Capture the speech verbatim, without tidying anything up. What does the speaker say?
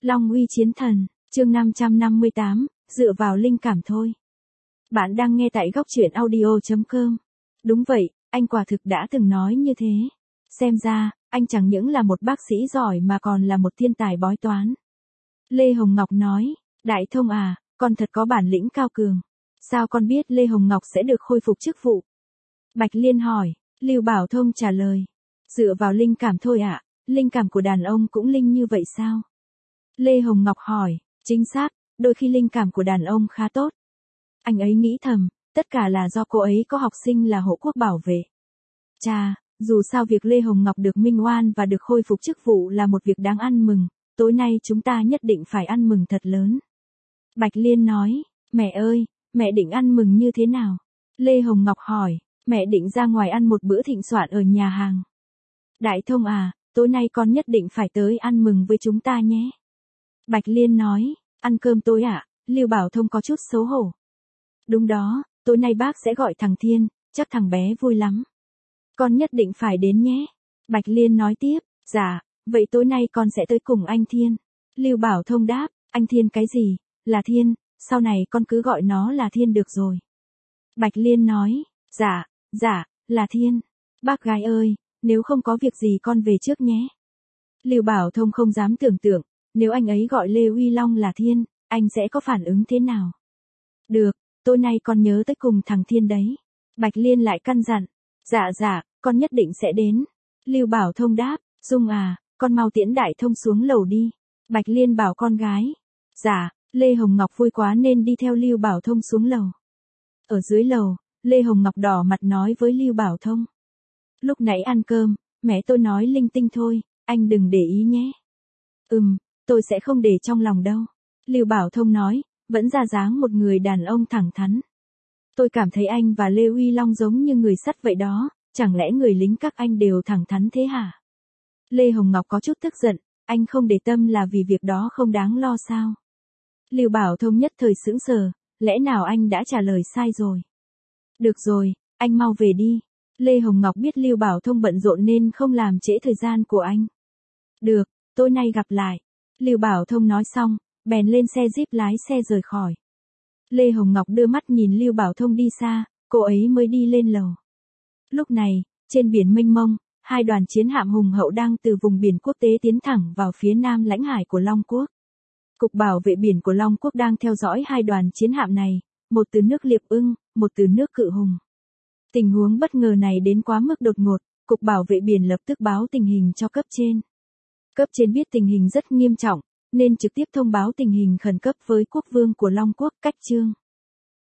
Long uy chiến thần, chương năm trăm năm mươi tám, dựa vào linh cảm thôi. Bạn đang nghe tại góc truyện audio chấm com. Đúng vậy, anh quả thực đã từng nói như thế. Xem ra, anh chẳng những là một bác sĩ giỏi mà còn là một thiên tài bói toán. Lê Hồng Ngọc nói, Đại Thông à, con thật có bản lĩnh cao cường. Sao con biết Lê Hồng Ngọc sẽ được khôi phục chức vụ? Bạch Liên hỏi, Lưu Bảo Thông trả lời. Dựa vào linh cảm thôi ạ, à? Linh cảm của đàn ông cũng linh như vậy sao? Lê Hồng Ngọc hỏi, chính xác, đôi khi linh cảm của đàn ông khá tốt. Anh ấy nghĩ thầm, tất cả là do cô ấy có học sinh là hộ quốc bảo vệ. Chà, dù sao việc Lê Hồng Ngọc được minh oan và được khôi phục chức vụ là một việc đáng ăn mừng, tối nay chúng ta nhất định phải ăn mừng thật lớn. Bạch Liên nói, mẹ ơi, mẹ định ăn mừng như thế nào? Lê Hồng Ngọc hỏi, mẹ định ra ngoài ăn một bữa thịnh soạn ở nhà hàng. Đại Thông à, tối nay con nhất định phải tới ăn mừng với chúng ta nhé. Bạch Liên nói, ăn cơm tối ạ, à? Lưu Bảo Thông có chút xấu hổ. Đúng đó, tối nay bác sẽ gọi thằng Thiên, chắc thằng bé vui lắm. Con nhất định phải đến nhé. Bạch Liên nói tiếp, dạ, vậy tối nay con sẽ tới cùng anh Thiên. Lưu Bảo Thông đáp, anh Thiên cái gì, là Thiên, sau này con cứ gọi nó là Thiên được rồi. Bạch Liên nói, dạ, dạ, là Thiên. Bác gái ơi, nếu không có việc gì con về trước nhé. Lưu Bảo Thông không dám tưởng tượng, nếu anh ấy gọi Lê Uy Long là Thiên, anh sẽ có phản ứng thế nào? Được, tối nay con nhớ tới cùng thằng Thiên đấy. Bạch Liên lại căn dặn, dạ dạ, con nhất định sẽ đến. Lưu Bảo Thông đáp, Dung à, con mau tiễn Đại Thông xuống lầu đi. Bạch Liên bảo con gái, dạ, Lê Hồng Ngọc vui quá nên đi theo Lưu Bảo Thông xuống lầu. Ở dưới lầu, Lê Hồng Ngọc đỏ mặt nói với Lưu Bảo Thông. Lúc nãy ăn cơm, mẹ tôi nói linh tinh thôi, anh đừng để ý nhé. Ừm, tôi sẽ không để trong lòng đâu. Lưu Bảo Thông nói, vẫn ra dáng một người đàn ông thẳng thắn. Tôi cảm thấy anh và Lê Uy Long giống như người sắt vậy đó, chẳng lẽ người lính các anh đều thẳng thắn thế hả? Lê Hồng Ngọc có chút tức giận, anh không để tâm là vì việc đó không đáng lo sao? Lưu Bảo Thông nhất thời sững sờ, lẽ nào anh đã trả lời sai rồi? Được rồi, anh mau về đi. Lê Hồng Ngọc biết Lưu Bảo Thông bận rộn nên không làm trễ thời gian của anh. Được, tối nay gặp lại. Lưu Bảo Thông nói xong, bèn lên xe jeep lái xe rời khỏi. Lê Hồng Ngọc đưa mắt nhìn Lưu Bảo Thông đi xa, cô ấy mới đi lên lầu. Lúc này, trên biển mênh mông, hai đoàn chiến hạm hùng hậu đang từ vùng biển quốc tế tiến thẳng vào phía nam lãnh hải của Long Quốc. Cục bảo vệ biển của Long Quốc đang theo dõi hai đoàn chiến hạm này, một từ nước Liệp Ưng, một từ nước Cự Hùng. Tình huống bất ngờ này đến quá mức đột ngột, Cục Bảo vệ biển lập tức báo tình hình cho cấp trên. Cấp trên biết tình hình rất nghiêm trọng, nên trực tiếp thông báo tình hình khẩn cấp với quốc vương của Long Quốc, Cách Chương.